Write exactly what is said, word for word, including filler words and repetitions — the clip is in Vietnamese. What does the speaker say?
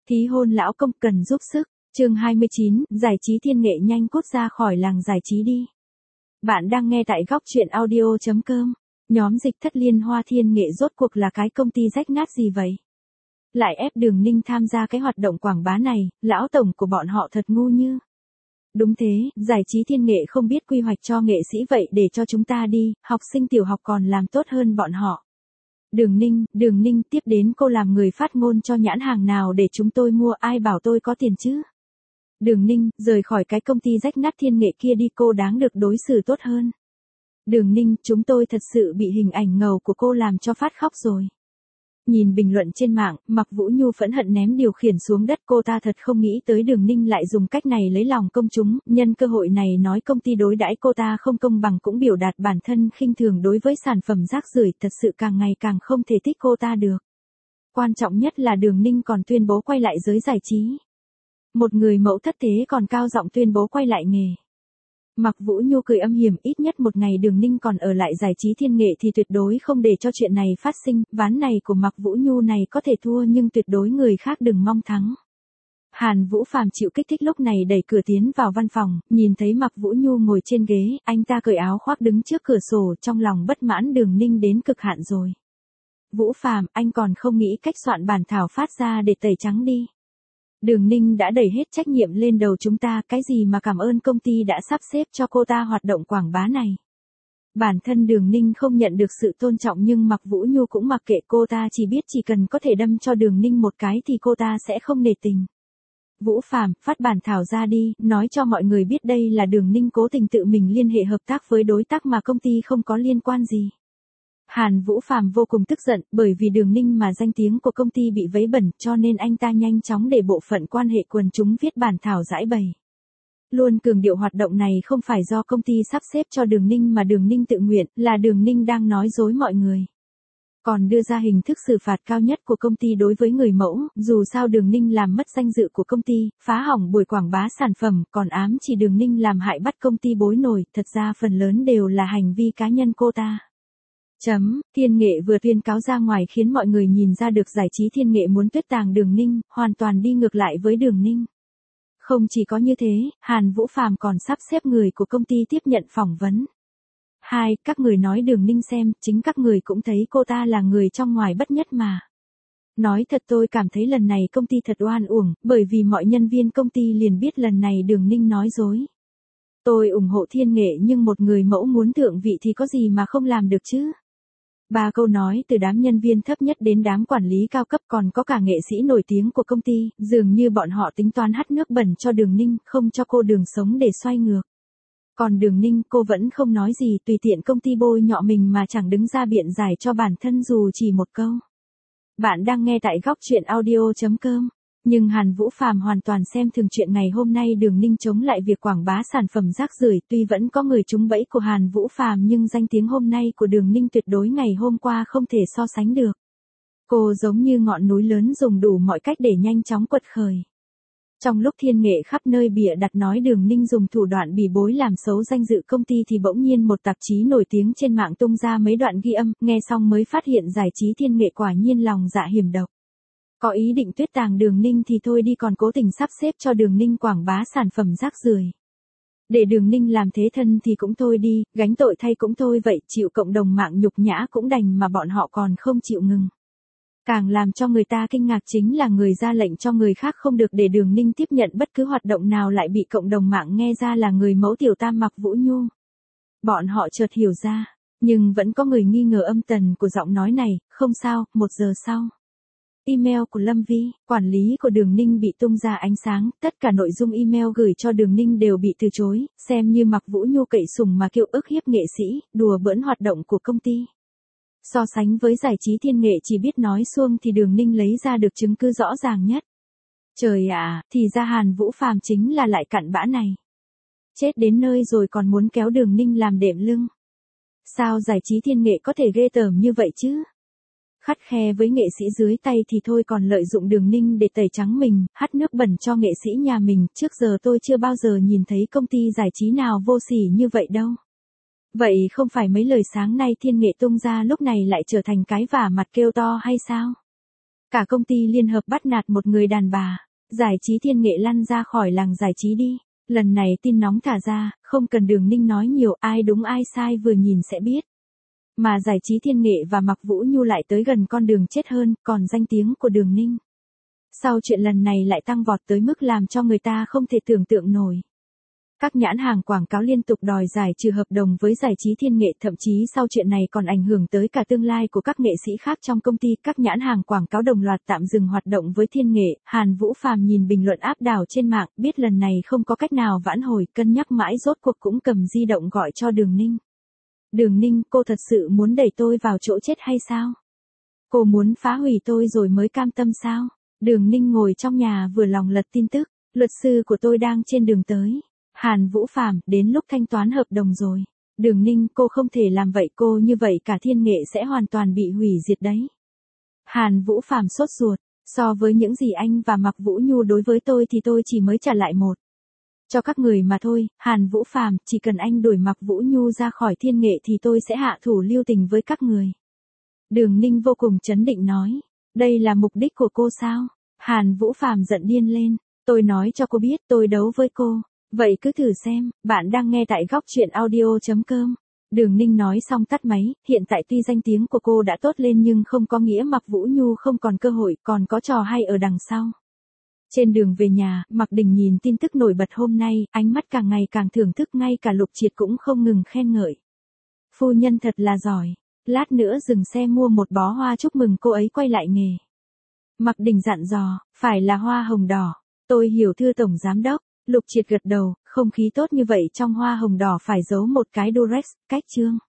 Ký hôn lão công cần giúp sức. Chương hai mươi chín, giải trí thiên nghệ nhanh cút ra khỏi làng giải trí đi. Bạn đang nghe tại góc truyện audio chấm com. Nhóm dịch thất liên hoa thiên nghệ rốt cuộc là cái công ty rách nát gì vậy? Lại ép Đường Ninh tham gia cái hoạt động quảng bá này, lão tổng của bọn họ thật ngu như. Đúng thế, giải trí thiên nghệ không biết quy hoạch cho nghệ sĩ vậy để cho chúng ta đi, học sinh tiểu học còn làm tốt hơn bọn họ. Đường Ninh, Đường Ninh tiếp đến cô làm người phát ngôn cho nhãn hàng nào để chúng tôi mua, ai bảo tôi có tiền chứ? Đường Ninh, rời khỏi cái công ty rách nát thiên nghệ kia đi, cô đáng được đối xử tốt hơn. Đường Ninh, chúng tôi thật sự bị hình ảnh ngầu của cô làm cho phát khóc rồi. Nhìn bình luận trên mạng, Mạc Vũ Nhu phẫn hận ném điều khiển xuống đất, cô ta thật không nghĩ tới Đường Ninh lại dùng cách này lấy lòng công chúng, nhân cơ hội này nói công ty đối đãi cô ta không công bằng, cũng biểu đạt bản thân khinh thường đối với sản phẩm rác rưởi, thật sự càng ngày càng không thể thích cô ta được. Quan trọng nhất là Đường Ninh còn tuyên bố quay lại giới giải trí. Một người mẫu thất thế còn cao giọng tuyên bố quay lại nghề. Mạc Vũ Nhu cười âm hiểm, ít nhất một ngày Đường Ninh còn ở lại giải trí thiên nghệ thì tuyệt đối không để cho chuyện này phát sinh, ván này của Mạc Vũ Nhu này có thể thua nhưng tuyệt đối người khác đừng mong thắng. Hàn Vũ Phàm chịu kích thích lúc này đẩy cửa tiến vào văn phòng, nhìn thấy Mạc Vũ Nhu ngồi trên ghế, anh ta cởi áo khoác đứng trước cửa sổ, trong lòng bất mãn Đường Ninh đến cực hạn rồi. Vũ Phàm, anh còn không nghĩ cách soạn bản thảo phát ra để tẩy trắng đi. Đường Ninh đã đẩy hết trách nhiệm lên đầu chúng ta, cái gì mà cảm ơn công ty đã sắp xếp cho cô ta hoạt động quảng bá này. Bản thân Đường Ninh không nhận được sự tôn trọng nhưng Mạc Vũ Nhu cũng mặc kệ, cô ta chỉ biết chỉ cần có thể đâm cho Đường Ninh một cái thì cô ta sẽ không nể tình. Vũ Phàm, phát bản thảo ra đi, nói cho mọi người biết đây là Đường Ninh cố tình tự mình liên hệ hợp tác với đối tác mà công ty không có liên quan gì. Hàn Vũ Phàm vô cùng tức giận, bởi vì Đường Ninh mà danh tiếng của công ty bị vấy bẩn, cho nên anh ta nhanh chóng để bộ phận quan hệ quần chúng viết bản thảo giải bày. Luôn cường điệu hoạt động này không phải do công ty sắp xếp cho Đường Ninh mà Đường Ninh tự nguyện, là Đường Ninh đang nói dối mọi người. Còn đưa ra hình thức xử phạt cao nhất của công ty đối với người mẫu, dù sao Đường Ninh làm mất danh dự của công ty, phá hỏng buổi quảng bá sản phẩm, còn ám chỉ Đường Ninh làm hại bắt công ty bối nổi, thật ra phần lớn đều là hành vi cá nhân cô ta. Chấm, thiên nghệ vừa tuyên cáo ra ngoài khiến mọi người nhìn ra được giải trí thiên nghệ muốn tuyết tàng Đường Ninh, hoàn toàn đi ngược lại với Đường Ninh. Không chỉ có như thế, Hàn Vũ Phàm còn sắp xếp người của công ty tiếp nhận phỏng vấn. Hai, các người nói Đường Ninh xem, chính các người cũng thấy cô ta là người trong ngoài bất nhất mà. Nói thật tôi cảm thấy lần này công ty thật oan uổng, bởi vì mọi nhân viên công ty liền biết lần này Đường Ninh nói dối. Tôi ủng hộ thiên nghệ nhưng một người mẫu muốn thượng vị thì có gì mà không làm được chứ. Ba câu nói từ đám nhân viên thấp nhất đến đám quản lý cao cấp, còn có cả nghệ sĩ nổi tiếng của công ty, dường như bọn họ tính toán hắt nước bẩn cho Đường Ninh, không cho cô đường sống để xoay ngược. Còn Đường Ninh, cô vẫn không nói gì, tùy tiện công ty bôi nhọ mình mà chẳng đứng ra biện giải cho bản thân dù chỉ một câu. Bạn đang nghe tại góc truyện audio chấm com. Nhưng Hàn Vũ Phàm hoàn toàn xem thường chuyện ngày hôm nay Đường Ninh chống lại việc quảng bá sản phẩm rác rưởi, tuy vẫn có người trúng bẫy của Hàn Vũ Phàm nhưng danh tiếng hôm nay của Đường Ninh tuyệt đối ngày hôm qua không thể so sánh được. Cô giống như ngọn núi lớn dùng đủ mọi cách để nhanh chóng quật khởi. Trong lúc thiên nghệ khắp nơi bịa đặt nói Đường Ninh dùng thủ đoạn bỉ bối làm xấu danh dự công ty thì bỗng nhiên một tạp chí nổi tiếng trên mạng tung ra mấy đoạn ghi âm, nghe xong mới phát hiện giải trí thiên nghệ quả nhiên lòng dạ hiểm độc. Có ý định tuyết tàng Đường Ninh thì thôi đi, còn cố tình sắp xếp cho Đường Ninh quảng bá sản phẩm rác rưởi. Để Đường Ninh làm thế thân thì cũng thôi đi, gánh tội thay cũng thôi vậy, chịu cộng đồng mạng nhục nhã cũng đành mà bọn họ còn không chịu ngừng. Càng làm cho người ta kinh ngạc chính là người ra lệnh cho người khác không được để Đường Ninh tiếp nhận bất cứ hoạt động nào lại bị cộng đồng mạng nghe ra là người mẫu tiểu tam Mạc Vũ Nhu. Bọn họ chợt hiểu ra, nhưng vẫn có người nghi ngờ âm tần của giọng nói này, không sao, một giờ sau. Email của Lâm Vi, quản lý của Đường Ninh bị tung ra ánh sáng, tất cả nội dung email gửi cho Đường Ninh đều bị từ chối, xem như Mạc Vũ Nhu cậy sùng mà kêu ức hiếp nghệ sĩ, đùa bỡn hoạt động của công ty. So sánh với giải trí thiên nghệ chỉ biết nói suông thì Đường Ninh lấy ra được chứng cứ rõ ràng nhất. Trời ạ, thì ra Hàn Vũ Phàm chính là lại cặn bã này. Chết đến nơi rồi còn muốn kéo Đường Ninh làm đệm lưng. Sao giải trí thiên nghệ có thể ghê tởm như vậy chứ? Khắt khe với nghệ sĩ dưới tay thì thôi, còn lợi dụng Đường Ninh để tẩy trắng mình, hắt nước bẩn cho nghệ sĩ nhà mình, trước giờ tôi chưa bao giờ nhìn thấy công ty giải trí nào vô sỉ như vậy đâu. Vậy không phải mấy lời sáng nay thiên nghệ tung ra lúc này lại trở thành cái vả mặt kêu to hay sao? Cả công ty liên hợp bắt nạt một người đàn bà. Giải trí Thiên Nghệ lăn ra khỏi làng giải trí đi. Lần này tin nóng thả ra, không cần Đường Ninh nói nhiều, ai đúng ai sai vừa nhìn sẽ biết. Mà Giải trí Thiên Nghệ và Mạc Vũ Nhu lại tới gần con đường chết hơn, còn danh tiếng của Đường Ninh. Sau chuyện lần này lại tăng vọt tới mức làm cho người ta không thể tưởng tượng nổi. Các nhãn hàng quảng cáo liên tục đòi giải trừ hợp đồng với Giải trí Thiên Nghệ, thậm chí sau chuyện này còn ảnh hưởng tới cả tương lai của các nghệ sĩ khác trong công ty. Các nhãn hàng quảng cáo đồng loạt tạm dừng hoạt động với Thiên Nghệ. Hàn Vũ Phàm nhìn bình luận áp đảo trên mạng, biết lần này không có cách nào vãn hồi, cân nhắc mãi rốt cuộc cũng cầm di động gọi cho Đường Ninh. Đường Ninh, cô thật sự muốn đẩy tôi vào chỗ chết hay sao? Cô muốn phá hủy tôi rồi mới cam tâm sao? Đường Ninh ngồi trong nhà vừa lòng lật tin tức, luật sư của tôi đang trên đường tới. Hàn Vũ Phàm, đến lúc thanh toán hợp đồng rồi. Đường Ninh, cô không thể làm vậy, cô như vậy cả Thiên Nghệ sẽ hoàn toàn bị hủy diệt đấy. Hàn Vũ Phàm sốt ruột, so với những gì anh và Mạc Vũ Nhu đối với tôi thì tôi chỉ mới trả lại một cho các người mà thôi. Hàn Vũ Phàm, chỉ cần anh đuổi Mạc Vũ Nhu ra khỏi Thiên Nghệ thì tôi sẽ hạ thủ lưu tình với các người. Đường Ninh vô cùng trấn định nói, đây là mục đích của cô sao? Hàn Vũ Phàm giận điên lên, tôi nói cho cô biết tôi đấu với cô. Vậy cứ thử xem, bạn đang nghe tại góc truyện audio chấm com. Đường Ninh nói xong tắt máy, hiện tại tuy danh tiếng của cô đã tốt lên nhưng không có nghĩa Mạc Vũ Nhu không còn cơ hội, còn có trò hay ở đằng sau. Trên đường về nhà, Mạc Đình nhìn tin tức nổi bật hôm nay, ánh mắt càng ngày càng thưởng thức, ngay cả Lục Triệt cũng không ngừng khen ngợi. Phu nhân thật là giỏi, lát nữa dừng xe mua một bó hoa chúc mừng cô ấy quay lại nghề. Mạc Đình dặn dò, phải là hoa hồng đỏ. Tôi hiểu thưa Tổng Giám Đốc. Lục Triệt gật đầu, không khí tốt như vậy trong hoa hồng đỏ phải giấu một cái Durex, cách chương.